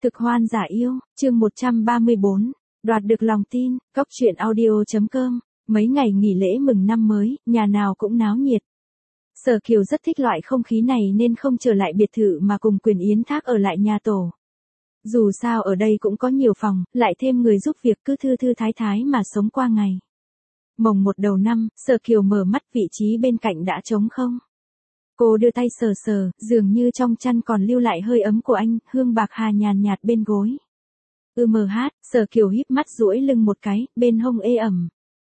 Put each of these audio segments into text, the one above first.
Cực hoan giả yêu, chương 134, đoạt được lòng tin, Cóc truyện audio.com, mấy ngày nghỉ lễ mừng năm mới, nhà nào cũng náo nhiệt. Sở Kiều rất thích loại không khí này nên không trở lại biệt thự mà cùng Quyền Yến Thác ở lại nhà tổ. Dù sao ở đây cũng có nhiều phòng, lại thêm người giúp việc cứ thư thư thái thái mà sống qua ngày. Mồng 1 đầu năm, Sở Kiều mở mắt vị trí bên cạnh đã trống không. Cô đưa tay sờ sờ, dường như trong chăn còn lưu lại hơi ấm của anh, hương bạc hà nhàn nhạt bên gối. Sở Kiều híp mắt duỗi lưng một cái, bên hông ê ẩm.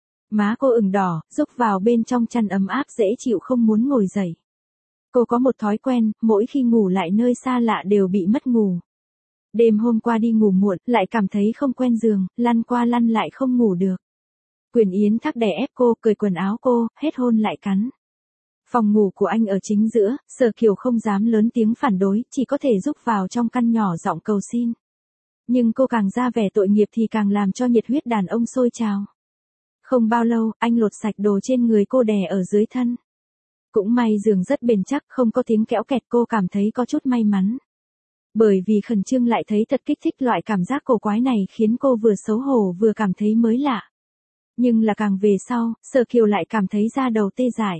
Má cô ửng đỏ, rúc vào bên trong chăn ấm áp dễ chịu không muốn ngồi dậy. Cô có một thói quen, mỗi khi ngủ lại nơi xa lạ đều bị mất ngủ. Đêm hôm qua đi ngủ muộn, lại cảm thấy không quen giường, lăn qua lăn lại không ngủ được. Quyền Yến Thác đè ép cô, cởi quần áo cô, hết hôn lại cắn. Phòng ngủ của anh ở chính giữa, Sở Kiều không dám lớn tiếng phản đối, chỉ có thể rúc vào trong căn nhỏ giọng cầu xin. Nhưng cô càng ra vẻ tội nghiệp thì càng làm cho nhiệt huyết đàn ông sôi trào. Không bao lâu, anh lột sạch đồ trên người cô đè ở dưới thân. Cũng may giường rất bền chắc, không có tiếng kẽo kẹt, cô cảm thấy có chút may mắn. Bởi vì khẩn trương lại thấy thật kích thích, loại cảm giác cổ quái này khiến cô vừa xấu hổ vừa cảm thấy mới lạ. Nhưng là càng về sau, Sở Kiều lại cảm thấy da đầu tê dại.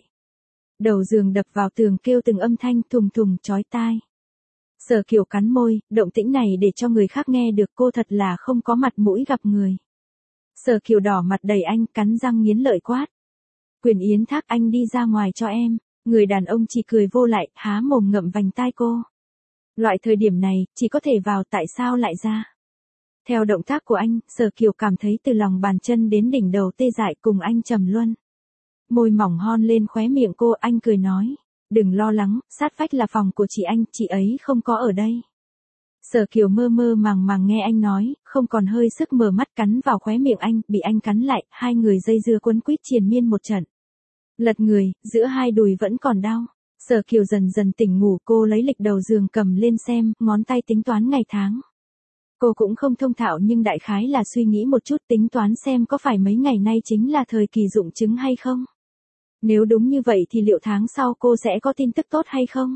Đầu giường đập vào tường kêu từng âm thanh thùng thùng chói tai. Sở Kiều cắn môi, động tĩnh này để cho người khác nghe được, cô thật là không có mặt mũi gặp người. Sở Kiều đỏ mặt đẩy anh, cắn răng nghiến lợi quát. Quyền Yến Thác, anh đi ra ngoài cho em. Người đàn ông chỉ cười vô lại, há mồm ngậm vành tai cô. Loại thời điểm này, chỉ có thể vào, tại sao lại ra? Theo động tác của anh, Sở Kiều cảm thấy từ lòng bàn chân đến đỉnh đầu tê dại, cùng anh trầm luân. Môi mỏng hon lên khóe miệng cô, anh cười nói. Đừng lo lắng, sát vách là phòng của chị anh, chị ấy không có ở đây. Sở Kiều mơ mơ màng màng nghe anh nói, không còn hơi sức, mở mắt cắn vào khóe miệng anh, bị anh cắn lại, hai người dây dưa quấn quýt triền miên một trận. Lật người, giữa hai đùi vẫn còn đau. Sở Kiều dần dần tỉnh ngủ, cô lấy lịch đầu giường cầm lên xem, ngón tay tính toán ngày tháng. Cô cũng không thông thạo nhưng đại khái là suy nghĩ một chút, tính toán xem có phải mấy ngày nay chính là thời kỳ dụng trứng hay không. Nếu đúng như vậy thì liệu tháng sau cô sẽ có tin tức tốt hay không?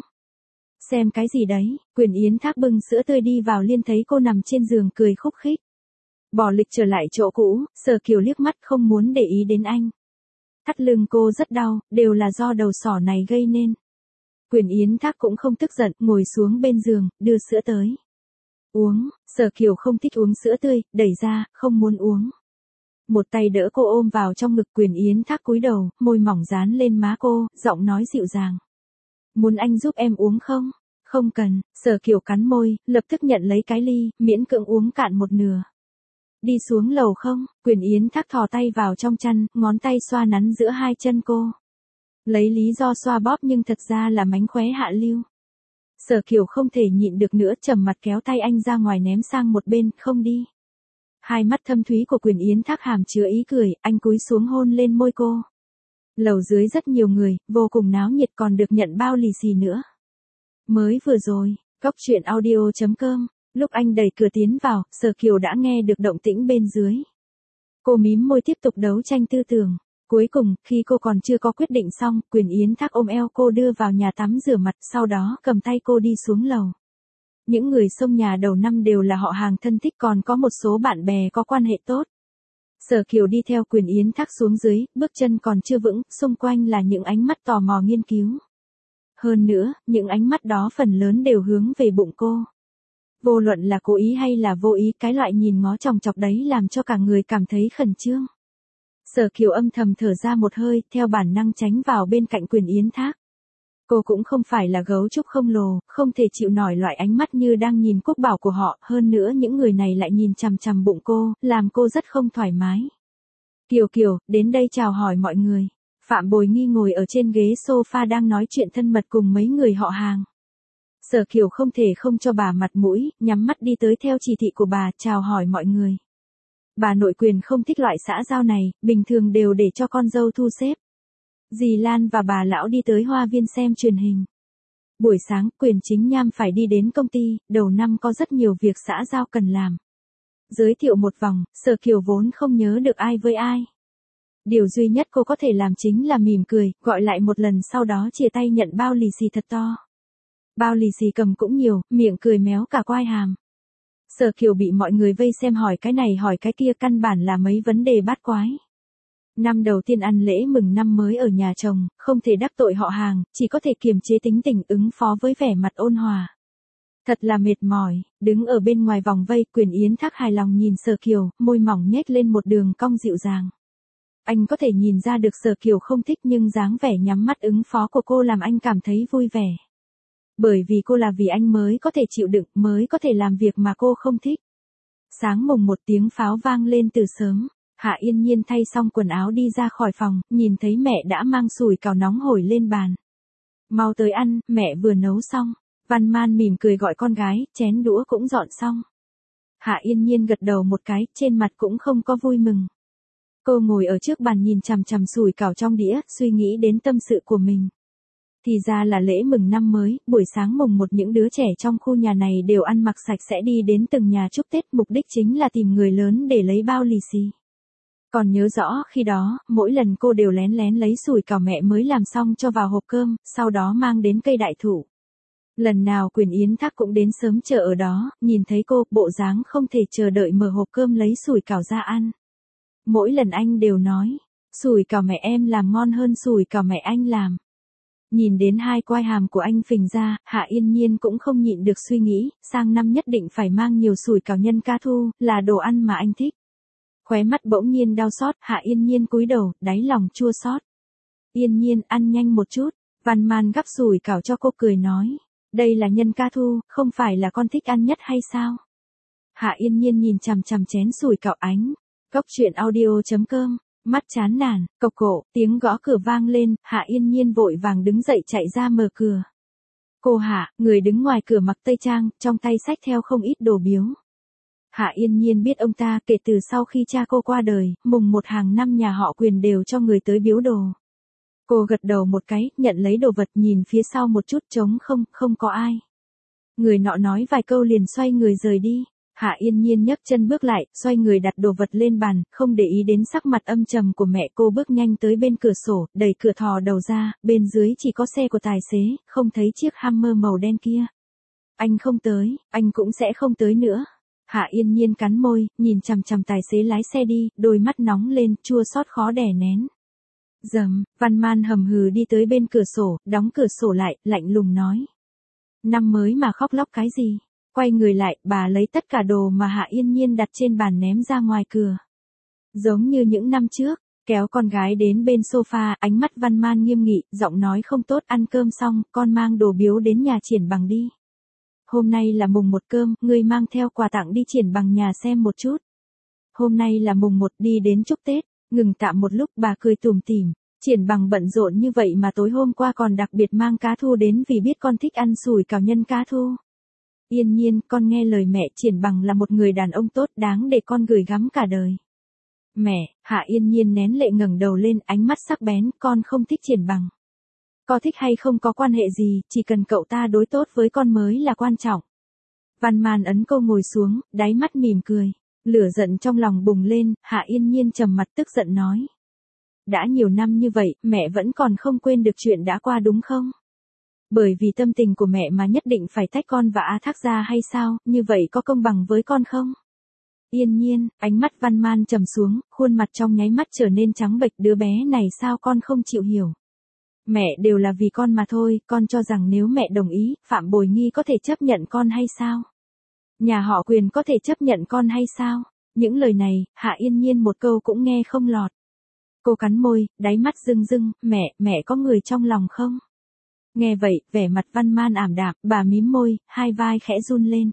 Xem cái gì đấy? Quyền Yến Thác bưng sữa tươi đi vào, liên thấy cô nằm trên giường cười khúc khích. Bỏ lịch trở lại chỗ cũ, Sở Kiều liếc mắt không muốn để ý đến anh. Thắt lưng cô rất đau, đều là do đầu sỏ này gây nên. Quyền Yến Thác cũng không tức giận, ngồi xuống bên giường, đưa sữa tới. Uống, Sở Kiều không thích uống sữa tươi, đẩy ra, không muốn uống. Một tay đỡ cô ôm vào trong ngực, Quyền Yến Thác cúi đầu, môi mỏng dán lên má cô, giọng nói dịu dàng. Muốn anh giúp em uống không? Không cần, Sở Kiều cắn môi, lập tức nhận lấy cái ly, miễn cưỡng uống cạn một nửa. Đi xuống lầu không? Quyền Yến Thác thò tay vào trong chăn, ngón tay xoa nắn giữa hai chân cô. Lấy lý do xoa bóp nhưng thật ra là mánh khóe hạ lưu. Sở Kiều không thể nhịn được nữa, trầm mặt kéo tay anh ra ngoài ném sang một bên, không đi. Hai mắt thâm thúy của Quyền Yến Thác hàm chứa ý cười, anh cúi xuống hôn lên môi cô. Lầu dưới rất nhiều người, vô cùng náo nhiệt, còn được nhận bao lì xì nữa. Mới vừa rồi, Cóc truyện audio.com, lúc anh đẩy cửa tiến vào, Sở Kiều đã nghe được động tĩnh bên dưới. Cô mím môi tiếp tục đấu tranh tư tưởng. Cuối cùng, khi cô còn chưa có quyết định xong, Quyền Yến Thác ôm eo cô đưa vào nhà tắm rửa mặt, sau đó cầm tay cô đi xuống lầu. Những người xông nhà đầu năm đều là họ hàng thân thích, còn có một số bạn bè có quan hệ tốt. Sở Kiều đi theo Quyền Yến Thác xuống dưới, bước chân còn chưa vững, xung quanh là những ánh mắt tò mò nghiên cứu. Hơn nữa, những ánh mắt đó phần lớn đều hướng về bụng cô. Vô luận là cố ý hay là vô ý, cái loại nhìn ngó chòng chọc đấy làm cho cả người cảm thấy khẩn trương. Sở Kiều âm thầm thở ra một hơi, theo bản năng tránh vào bên cạnh Quyền Yến Thác. Cô cũng không phải là gấu trúc không lồ, không thể chịu nổi loại ánh mắt như đang nhìn quốc bảo của họ, hơn nữa những người này lại nhìn chằm chằm bụng cô, làm cô rất không thoải mái. Kiều Kiều, đến đây chào hỏi mọi người. Phạm Bồi Nghi ngồi ở trên ghế sofa đang nói chuyện thân mật cùng mấy người họ hàng. Sở Kiều không thể không cho bà mặt mũi, nhắm mắt đi tới theo chỉ thị của bà, chào hỏi mọi người. Bà nội Quyền không thích loại xã giao này, bình thường đều để cho con dâu thu xếp. Dì Lan và bà lão đi tới Hoa Viên xem truyền hình. Buổi sáng, Quyền Chính Nham phải đi đến công ty, đầu năm có rất nhiều việc xã giao cần làm. Giới thiệu một vòng, Sở Kiều vốn không nhớ được ai với ai. Điều duy nhất cô có thể làm chính là mỉm cười, gọi lại một lần, sau đó chia tay nhận bao lì xì thật to. Bao lì xì cầm cũng nhiều, miệng cười méo cả quai hàm. Sở Kiều bị mọi người vây xem hỏi cái này hỏi cái kia, căn bản là mấy vấn đề bát quái. Năm đầu tiên ăn lễ mừng năm mới ở nhà chồng, không thể đắc tội họ hàng, chỉ có thể kiềm chế tính tình ứng phó với vẻ mặt ôn hòa. Thật là mệt mỏi, đứng ở bên ngoài vòng vây, Quyền Yến Thác hài lòng nhìn Sở Kiều, môi mỏng nhếch lên một đường cong dịu dàng. Anh có thể nhìn ra được Sở Kiều không thích, nhưng dáng vẻ nhắm mắt ứng phó của cô làm anh cảm thấy vui vẻ. Bởi vì cô là vì anh mới có thể chịu đựng, mới có thể làm việc mà cô không thích. Sáng mùng 1 tiếng pháo vang lên từ sớm. Hạ Yên Nhiên thay xong quần áo đi ra khỏi phòng, nhìn thấy mẹ đã mang sủi cảo nóng hổi lên bàn. Mau tới ăn, mẹ vừa nấu xong. Văn Man mỉm cười gọi con gái, chén đũa cũng dọn xong. Hạ Yên Nhiên gật đầu một cái, trên mặt cũng không có vui mừng. Cô ngồi ở trước bàn nhìn chằm chằm sủi cảo trong đĩa, suy nghĩ đến tâm sự của mình. Thì ra là lễ mừng năm mới, buổi sáng mùng 1 những đứa trẻ trong khu nhà này đều ăn mặc sạch sẽ đi đến từng nhà chúc Tết, mục đích chính là tìm người lớn để lấy bao lì xì. Còn nhớ rõ khi đó, mỗi lần cô đều lén lén lấy sủi cảo mẹ mới làm xong cho vào hộp cơm, sau đó mang đến cây đại thụ. Lần nào Quyền Yến Thác cũng đến sớm chờ ở đó, nhìn thấy cô, bộ dáng không thể chờ đợi mở hộp cơm lấy sủi cảo ra ăn. Mỗi lần anh đều nói, sủi cảo mẹ em làm ngon hơn sủi cảo mẹ anh làm. Nhìn đến hai quai hàm của anh phình ra, Hạ Yên Nhiên cũng không nhịn được suy nghĩ, sang năm nhất định phải mang nhiều sủi cảo nhân ca thu, là đồ ăn mà anh thích. Khóe mắt bỗng nhiên đau xót, Hạ Yên Nhiên cúi đầu, đáy lòng chua xót. Yên Nhiên, ăn nhanh một chút. Văn Man gắp sủi cảo cho cô, cười nói, đây là nhân ca thu, không phải là con thích ăn nhất hay sao? Hạ Yên Nhiên nhìn chằm chằm chén sủi cảo ánh. Cốc truyện audio.com, mắt chán nản, cộc cổ, tiếng gõ cửa vang lên, Hạ Yên Nhiên vội vàng đứng dậy chạy ra mở cửa. Cô Hạ, người đứng ngoài cửa mặc tây trang, trong tay xách theo không ít đồ biếu. Hạ Yên Nhiên biết ông ta, kể từ sau khi cha cô qua đời, mùng 1 hàng năm nhà họ Quyền đều cho người tới biếu đồ. Cô gật đầu một cái, nhận lấy đồ vật, nhìn phía sau một chút, trống không, không có ai. Người nọ nói vài câu liền xoay người rời đi. Hạ Yên Nhiên nhấc chân bước lại, xoay người đặt đồ vật lên bàn, không để ý đến sắc mặt âm trầm của mẹ cô, bước nhanh tới bên cửa sổ, đẩy cửa thò đầu ra, bên dưới chỉ có xe của tài xế, không thấy chiếc Hummer màu đen kia. Anh không tới, anh cũng sẽ không tới nữa. Hạ Yên Nhiên cắn môi, nhìn chằm chằm tài xế lái xe đi, đôi mắt nóng lên, chua xót khó đè nén. Dầm, Văn Man hầm hừ đi tới bên cửa sổ, đóng cửa sổ lại, lạnh lùng nói. Năm mới mà khóc lóc cái gì? Quay người lại, bà lấy tất cả đồ mà Hạ Yên Nhiên đặt trên bàn ném ra ngoài cửa. Giống như những năm trước, kéo con gái đến bên sofa, ánh mắt Văn Man nghiêm nghị, giọng nói không tốt, ăn cơm xong, con mang đồ biếu đến nhà Triển Bằng đi. Hôm nay là mùng 1 cơm, ngươi mang theo quà tặng đi Triển Bằng nhà xem một chút. Hôm nay là mùng 1 đi đến chúc Tết, ngừng tạm một lúc, bà cười tủm tỉm. Triển Bằng bận rộn như vậy mà tối hôm qua còn đặc biệt mang cá thu đến vì biết con thích ăn sủi cảo nhân cá thu. Yên Nhiên, con nghe lời mẹ, Triển Bằng là một người đàn ông tốt, đáng để con gửi gắm cả đời. Mẹ, Hạ Yên Nhiên nén lệ ngẩng đầu lên, ánh mắt sắc bén, con không thích Triển Bằng. Có thích hay không có quan hệ gì, chỉ cần cậu ta đối tốt với con mới là quan trọng. Văn Man ấn cô ngồi xuống, đáy mắt mỉm cười. Lửa giận trong lòng bùng lên, Hạ Yên Nhiên trầm mặt tức giận nói. Đã nhiều năm như vậy, mẹ vẫn còn không quên được chuyện đã qua đúng không? Bởi vì tâm tình của mẹ mà nhất định phải tách con và A Thác ra hay sao, như vậy có công bằng với con không? Yên Nhiên, ánh mắt Văn Man trầm xuống, khuôn mặt trong nháy mắt trở nên trắng bệch, đứa bé này sao con không chịu hiểu? Mẹ đều là vì con mà thôi, con cho rằng nếu mẹ đồng ý, Phạm Bồi Nghi có thể chấp nhận con hay sao? Nhà họ Quyền có thể chấp nhận con hay sao? Những lời này, Hạ Yên Nhiên một câu cũng nghe không lọt. Cô cắn môi, đáy mắt rưng rưng, mẹ có người trong lòng không? Nghe vậy, vẻ mặt Văn Man ảm đạm, bà mím môi, hai vai khẽ run lên.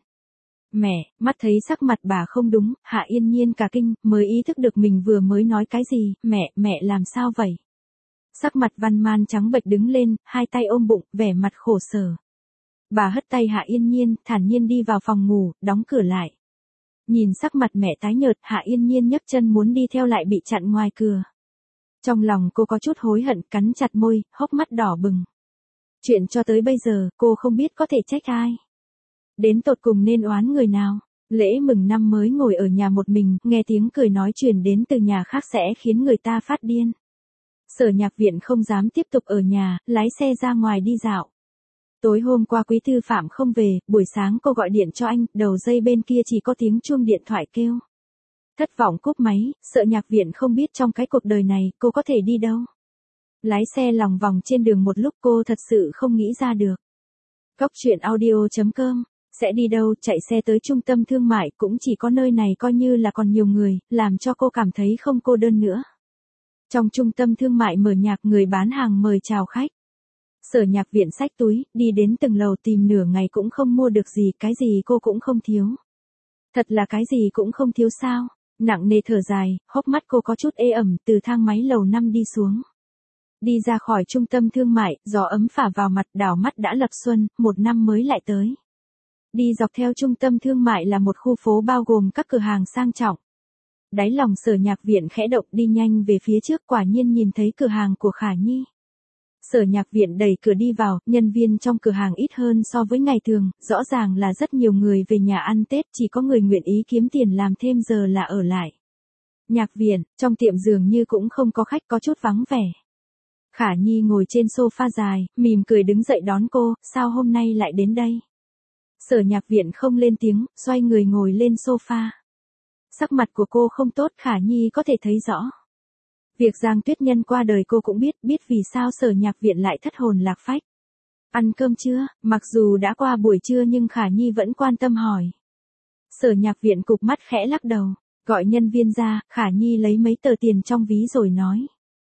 Mẹ, mắt thấy sắc mặt bà không đúng, Hạ Yên Nhiên cả kinh, mới ý thức được mình vừa mới nói cái gì, mẹ làm sao vậy? Sắc mặt Văn Man trắng bệch đứng lên, hai tay ôm bụng, vẻ mặt khổ sở. Bà hất tay Hạ Yên Nhiên, thản nhiên đi vào phòng ngủ, đóng cửa lại. Nhìn sắc mặt mẹ tái nhợt, Hạ Yên Nhiên nhấc chân muốn đi theo lại bị chặn ngoài cửa. Trong lòng cô có chút hối hận, cắn chặt môi, hốc mắt đỏ bừng. Chuyện cho tới bây giờ, cô không biết có thể trách ai. Đến tột cùng nên oán người nào. Lễ mừng năm mới ngồi ở nhà một mình, nghe tiếng cười nói truyền đến từ nhà khác sẽ khiến người ta phát điên. Sở Nhạc Viện không dám tiếp tục ở nhà, lái xe ra ngoài đi dạo. Tối hôm qua Quý Tư Phạm không về, buổi sáng cô gọi điện cho anh, đầu dây bên kia chỉ có tiếng chuông điện thoại kêu. Thất vọng cúp máy, sợ Nhạc Viễn không biết trong cái cuộc đời này cô có thể đi đâu. Lái xe lòng vòng trên đường một lúc cô thật sự không nghĩ ra được. Góc truyện audio.com, sẽ đi đâu, chạy xe tới trung tâm thương mại cũng chỉ có nơi này coi như là còn nhiều người, làm cho cô cảm thấy không cô đơn nữa. Trong trung tâm thương mại mở nhạc, người bán hàng mời chào khách. Sở Nhạc Viễn xách túi, đi đến từng lầu tìm nửa ngày cũng không mua được gì, cái gì cô cũng không thiếu. Thật là cái gì cũng không thiếu sao? Nặng nề thở dài, hốc mắt cô có chút ê ẩm, từ thang máy lầu 5 đi xuống. Đi ra khỏi trung tâm thương mại, gió ấm phả vào mặt, đảo mắt đã lập xuân, một năm mới lại tới. Đi dọc theo trung tâm thương mại là một khu phố bao gồm các cửa hàng sang trọng. Đáy lòng Sở Nhạc Viễn khẽ động, đi nhanh về phía trước, quả nhiên nhìn thấy cửa hàng của Khả Nhi. Sở Nhạc Viễn đẩy cửa đi vào, nhân viên trong cửa hàng ít hơn so với ngày thường, rõ ràng là rất nhiều người về nhà ăn Tết, chỉ có người nguyện ý kiếm tiền làm thêm giờ là ở lại. Nhạc Viễn, trong tiệm dường như cũng không có khách, có chút vắng vẻ. Khả Nhi ngồi trên sofa dài, mỉm cười đứng dậy đón cô, sao hôm nay lại đến đây? Sở Nhạc Viễn không lên tiếng, xoay người ngồi lên sofa. Sắc mặt của cô không tốt, Khả Nhi có thể thấy rõ. Việc Giang Tuyết Nhân qua đời cô cũng biết vì sao Sở Nhạc Viễn lại thất hồn lạc phách. Ăn cơm chưa? Mặc dù đã qua buổi trưa nhưng Khả Nhi vẫn quan tâm hỏi. Sở Nhạc Viễn cụp mắt khẽ lắc đầu, gọi nhân viên ra, Khả Nhi lấy mấy tờ tiền trong ví rồi nói.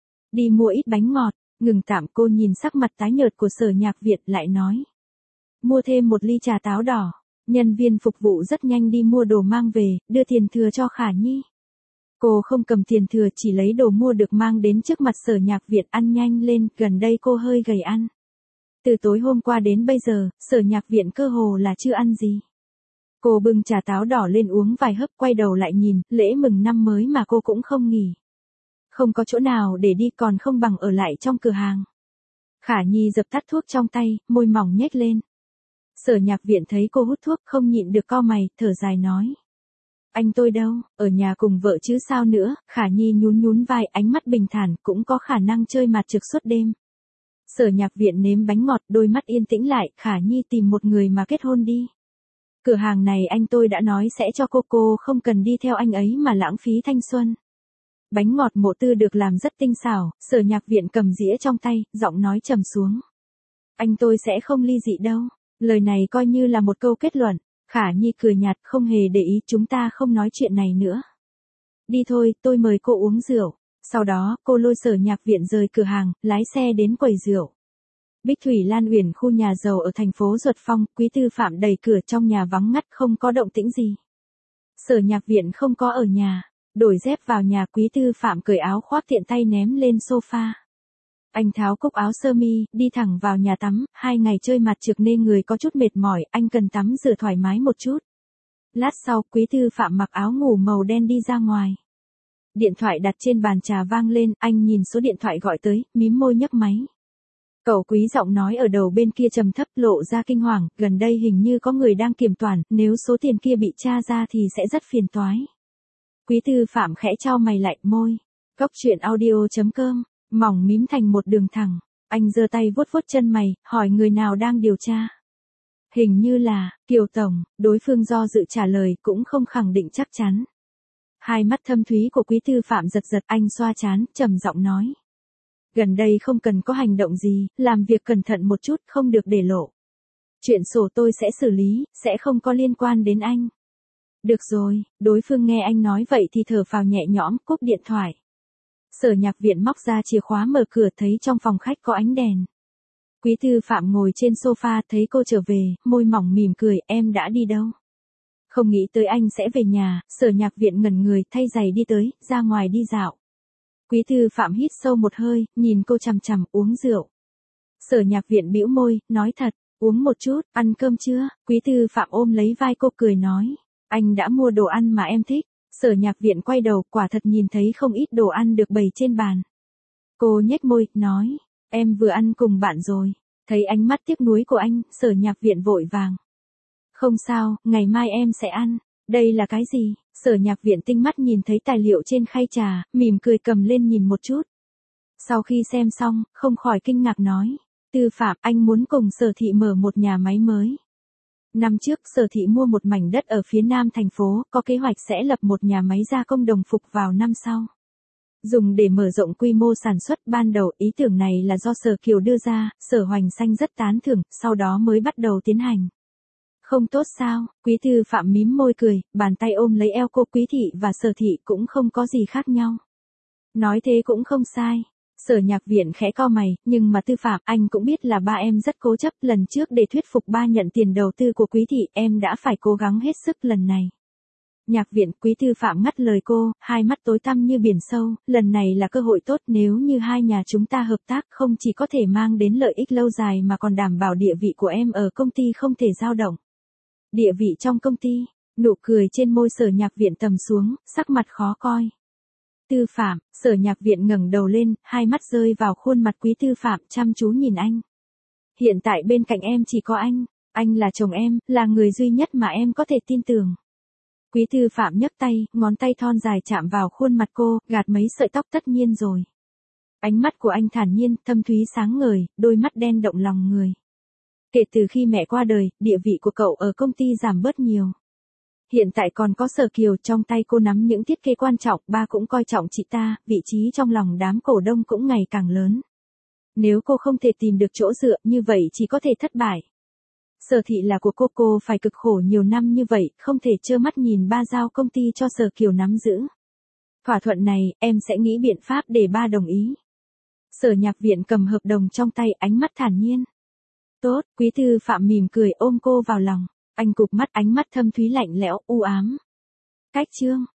Đi mua ít bánh ngọt, ngừng tạm, cô nhìn sắc mặt tái nhợt của Sở Nhạc Viễn lại nói. Mua thêm một ly trà táo đỏ, nhân viên phục vụ rất nhanh đi mua đồ mang về, đưa tiền thừa cho Khả Nhi. Cô không cầm tiền thừa, chỉ lấy đồ mua được mang đến trước mặt Sở Nhạc Viễn, ăn nhanh lên, gần đây cô hơi gầy ăn. Từ tối hôm qua đến bây giờ, Sở Nhạc Viễn cơ hồ là chưa ăn gì. Cô bưng trà táo đỏ lên uống vài hớp, quay đầu lại nhìn, lễ mừng năm mới mà cô cũng không nghỉ. Không có chỗ nào để đi, còn không bằng ở lại trong cửa hàng. Khả Nhi dập tắt thuốc trong tay, môi mỏng nhếch lên. Sở Nhạc Viễn thấy cô hút thuốc không nhịn được cau mày, thở dài nói. Anh tôi đâu, ở nhà cùng vợ chứ sao nữa, Khả Nhi nhún nhún vai, ánh mắt bình thản, cũng có khả năng chơi mặt trực suốt đêm. Sở Nhạc Viễn nếm bánh ngọt, đôi mắt yên tĩnh lại, Khả Nhi tìm một người mà kết hôn đi. Cửa hàng này anh tôi đã nói sẽ cho cô không cần đi theo anh ấy mà lãng phí thanh xuân. Bánh ngọt Mộ Tư được làm rất tinh xảo, Sở Nhạc Viễn cầm dĩa trong tay, giọng nói trầm xuống. Anh tôi sẽ không ly dị đâu. Lời này coi như là một câu kết luận. Khả Nhi cười nhạt, không hề để ý, chúng ta không nói chuyện này nữa. Đi thôi, tôi mời cô uống rượu. Sau đó, cô lôi Sở Nhạc Viễn rời cửa hàng, lái xe đến quầy rượu. Bích Thủy Lan Uyển, khu nhà giàu ở thành phố Duật Phong, Quý Tư Phạm đẩy cửa, trong nhà vắng ngắt, không có động tĩnh gì. Sở Nhạc Viễn không có ở nhà. Đổi dép vào nhà, Quý Tư Phạm cởi áo khoác tiện tay ném lên sofa. Anh tháo cúc áo sơ mi, đi thẳng vào nhà tắm, 2 ngày chơi mặt trược nên người có chút mệt mỏi, anh cần tắm rửa thoải mái một chút. Lát sau, Quý Tư Phạm mặc áo ngủ màu đen đi ra ngoài. Điện thoại đặt trên bàn trà vang lên, anh nhìn số điện thoại gọi tới, mím môi nhấc máy. Cậu Quý, giọng nói ở đầu bên kia trầm thấp, lộ ra kinh hoàng, gần đây hình như có người đang kiểm toán, nếu số tiền kia bị tra ra thì sẽ rất phiền toái. Quý Tư Phạm khẽ chau mày lại, môi. Góc truyện audio.com, mỏng mím thành một đường thẳng. Anh giơ tay vuốt vuốt chân mày, hỏi người nào đang điều tra. Hình như là, Kiều Tổng, đối phương do dự trả lời, cũng không khẳng định chắc chắn. Hai mắt thâm thúy của Quý Tư Phạm giật giật, anh xoa trán, trầm giọng nói. Gần đây không cần có hành động gì, làm việc cẩn thận một chút, không được để lộ. Chuyện sổ tôi sẽ xử lý, sẽ không có liên quan đến anh. Được rồi, đối phương nghe anh nói vậy thì thở phào nhẹ nhõm, cúp điện thoại. Sở Nhạc Viễn móc ra chìa khóa mở cửa, thấy trong phòng khách có ánh đèn. Quý Tư Phạm ngồi trên sofa, thấy cô trở về, môi mỏng mỉm cười, em đã đi đâu? Không nghĩ tới anh sẽ về nhà. Sở Nhạc Viễn ngẩn người, thay giày đi tới, ra ngoài đi dạo. Quý Tư Phạm hít sâu một hơi, nhìn cô chằm chằm, uống rượu. Sở Nhạc Viễn bĩu môi, nói thật, uống một chút, ăn cơm chưa? Quý Tư Phạm ôm lấy vai cô cười nói, anh đã mua đồ ăn mà em thích. Sở Nhạc Viễn quay đầu, quả thật nhìn thấy không ít đồ ăn được bày trên bàn. Cô nhếch môi, nói, em vừa ăn cùng bạn rồi. Thấy ánh mắt tiếc nuối của anh, Sở Nhạc Viễn vội vàng. Không sao, ngày mai em sẽ ăn. Đây là cái gì? Sở Nhạc Viễn tinh mắt nhìn thấy tài liệu trên khay trà, mỉm cười cầm lên nhìn một chút. Sau khi xem xong, không khỏi kinh ngạc nói, Tư Phạm, anh muốn cùng Sở Thị mở một nhà máy mới. Năm trước Sở Thị mua một mảnh đất ở phía nam thành phố, có kế hoạch sẽ lập một nhà máy gia công đồng phục vào năm sau. Dùng để mở rộng quy mô sản xuất. Ban đầu ý tưởng này là do Sở Kiều đưa ra, Sở Hoành Xanh rất tán thưởng, sau đó mới bắt đầu tiến hành. Không tốt sao? Quý Tư Phạm mím môi cười, bàn tay ôm lấy eo cô. Quý Thị và Sở Thị cũng không có gì khác nhau. Nói thế cũng không sai. Sở Nhạc Viện khẽ cau mày, nhưng mà Tư Phạm, anh cũng biết là ba em rất cố chấp, lần trước để thuyết phục ba nhận tiền đầu tư của Quý Thị, em đã phải cố gắng hết sức lần này. Nhạc Viện, Quý Tư Phạm ngắt lời cô, hai mắt tối tăm như biển sâu, lần này là cơ hội tốt, nếu như hai nhà chúng ta hợp tác không chỉ có thể mang đến lợi ích lâu dài mà còn đảm bảo địa vị của em ở công ty không thể dao động. Địa vị trong công ty, nụ cười trên môi Sở Nhạc Viện trầm xuống, sắc mặt khó coi. Tư Phạm, Sở Nhạc Viện ngẩng đầu lên, hai mắt rơi vào khuôn mặt Quý Tư Phạm, chăm chú nhìn anh. Hiện tại bên cạnh em chỉ có anh là chồng em, là người duy nhất mà em có thể tin tưởng. Quý Tư Phạm nhấc tay, ngón tay thon dài chạm vào khuôn mặt cô, gạt mấy sợi tóc. Tất nhiên rồi. Ánh mắt của anh thản nhiên, thâm thúy sáng ngời, đôi mắt đen động lòng người. Kể từ khi mẹ qua đời, địa vị của cậu ở công ty giảm bớt nhiều. Hiện tại còn có Sở Kiều, trong tay cô nắm những thiết kế quan trọng, ba cũng coi trọng chị ta, vị trí trong lòng đám cổ đông cũng ngày càng lớn. Nếu cô không thể tìm được chỗ dựa, như vậy chỉ có thể thất bại. Sở Thị là của cô phải cực khổ nhiều năm như vậy, không thể trơ mắt nhìn ba giao công ty cho Sở Kiều nắm giữ. Thỏa thuận này, em sẽ nghĩ biện pháp để ba đồng ý. Sở Nhạc Viện cầm hợp đồng trong tay, ánh mắt thản nhiên. Tốt, Quý Tư Phạm mỉm cười ôm cô vào lòng. Anh cụp mắt, ánh mắt thâm thúy lạnh lẽo, u ám. Cách chương.